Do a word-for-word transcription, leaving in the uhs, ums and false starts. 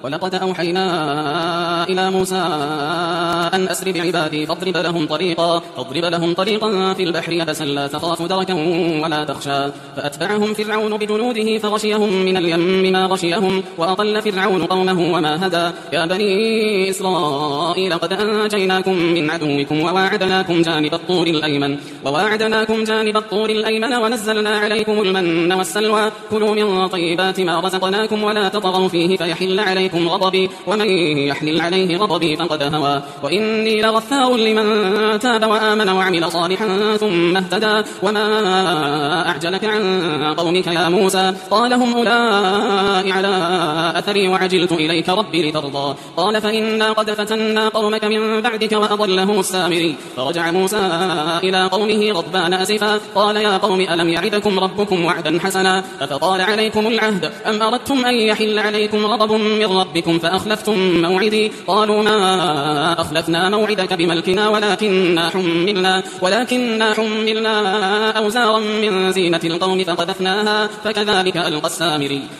ولقد أوحينا إلى موسى أن أسر بعبادي فاضرب لهم طريقا فاضرب لهم طريقا في البحر يبسا لا تخاف دركا ولا تخشى فأتبعهم فرعون بجنوده فغشيهم من اليم ما غشيهم وأضل فرعون قومه وما هدى يا بني إسرائيل قد أنجيناكم من عدوكم وواعدناكم جانب الطور الأيمن وواعدناكم جانب الطور الأيمن ونزلنا عليكم المن والسلوى كلوا من طيبات ما رزقناكم ولا تطغوا فيه فيحل عليكم غضبي ومن يحلل عليه غضبي فقد هوى وإني لغفار لمن تاب وآمن وعمل صالحا ثم اهتدى وما أعجلك عن قومك يا موسى قال هم أولئك على أثري وعجلت إليك ربي لترضى قال فإنا قد فتنا قومك من بعدك وأضلهم السامري فرجع موسى إلى قومه غضبان أسفا قال يا قوم ألم يعدكم ربكم وعدا حسنا أفطال عليكم العهد أم أردتم أن يحل عليكم غضب من ربكم فأخلفتم موعدي قالوا ما أخلفنا موعدك بملكنا ولكننا حملنا, ولكننا حملنا أوزارا من زينة القوم فقذفناها فكذلك ألقى السامري